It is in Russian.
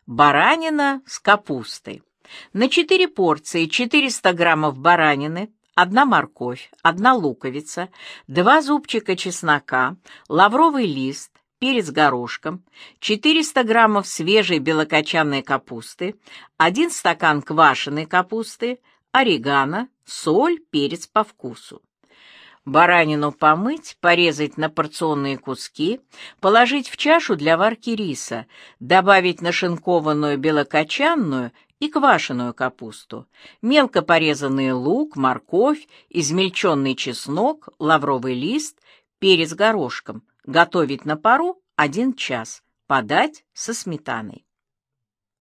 Баранина с капустой. На 4 порции 400 граммов баранины, 1 морковь, 1 луковица, 2 зубчика чеснока, лавровый лист, перец горошком, 400 граммов свежей белокочанной капусты, 1 стакан квашеной капусты, орегано, соль, перец по вкусу. Баранину помыть, порезать на порционные куски, положить в чашу для варки риса, добавить нашинкованную белокочанную и квашеную капусту, мелко порезанный лук, морковь, измельченный чеснок, лавровый лист, перец горошком. Готовить на пару 1 час. Подать со сметаной.